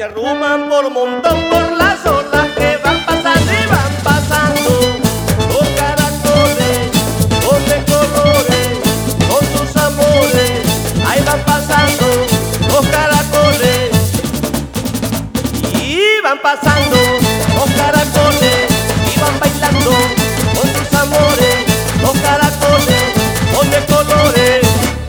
se arruman por montón por las olas que van pasando y van pasando. Los caracoles, los de colores, con sus amores, ahí van pasando los caracoles. Y van pasando los caracoles y van bailando con sus amores, los caracoles, son de colores.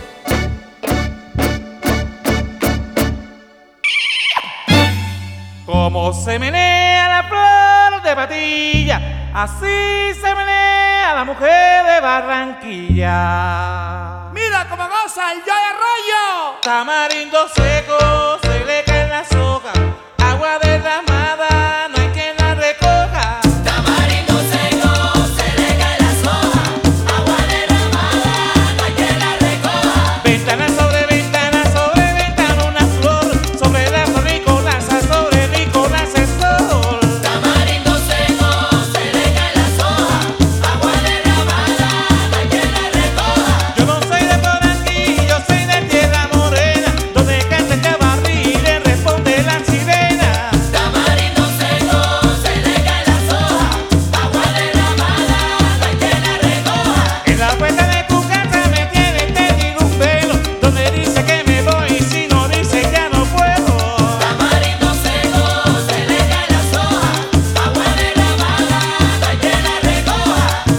Como se menea la flor de Patilla, así se menea la mujer de Barranquilla. Mira cómo goza el Joey Arroyo. Tamarindo seco, se le caen las hojas, agua derramada, no hay quien la recoja. Tamarindo seco, se le caen las hojas, agua derramada, no hay quien la recoja. Ventana, sobre ventana, una flor, sobre la riconaza, sobre riconaza el sol. Tamarindo seco, se le caen las hojas, agua derramada, no hay quien la recoja. Yo no soy de Barranquilla, yo soy de Tierra Morena, donde canta este barril le responde la sirena. Tamarindo seco, se le caen las hojas, agua derramada, no hay quien la recoja. En la puerta de tu casa me tienes tendido un velo, donde dice que me voy y si no dice ya no puedo. Tamarindo seco, se le caen las hojas, agua derramada, no hay quien la recoja.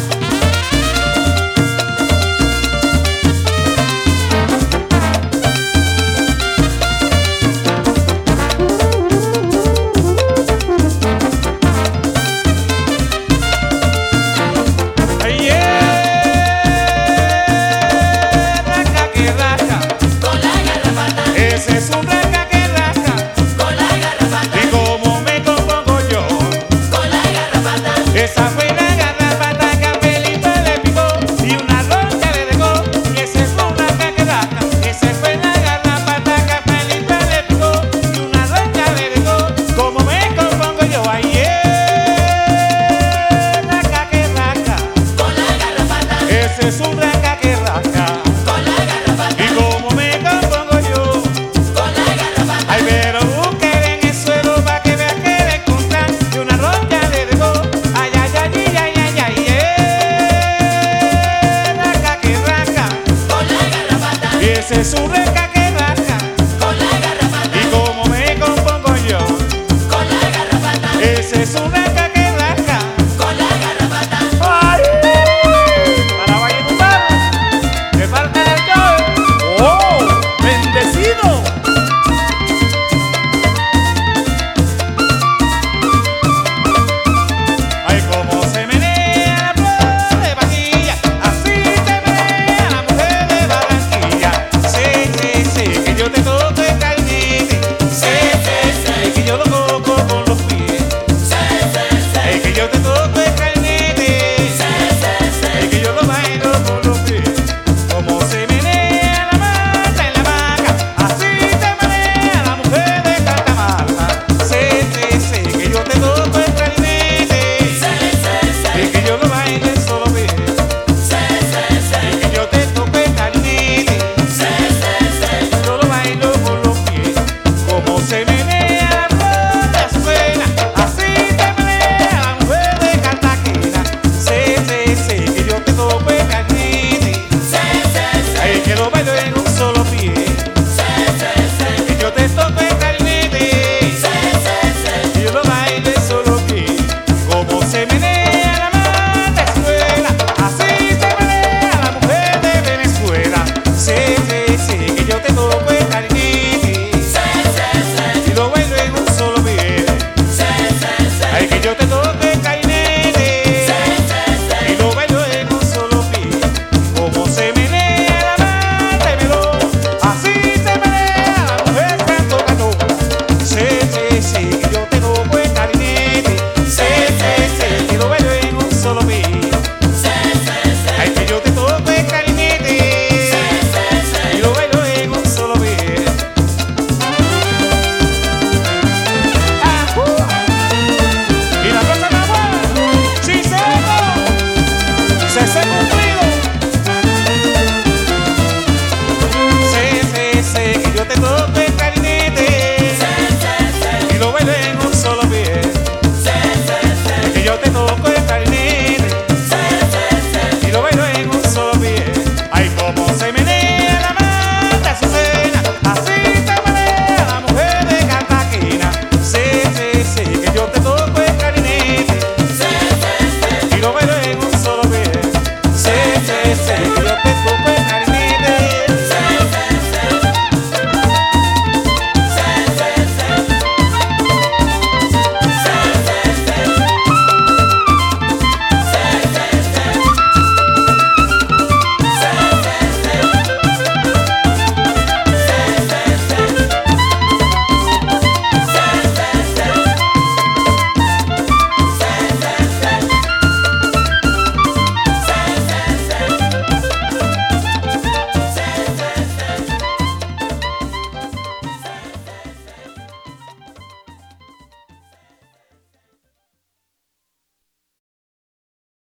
Ay, raca que raca, Con la garrapata. ese es un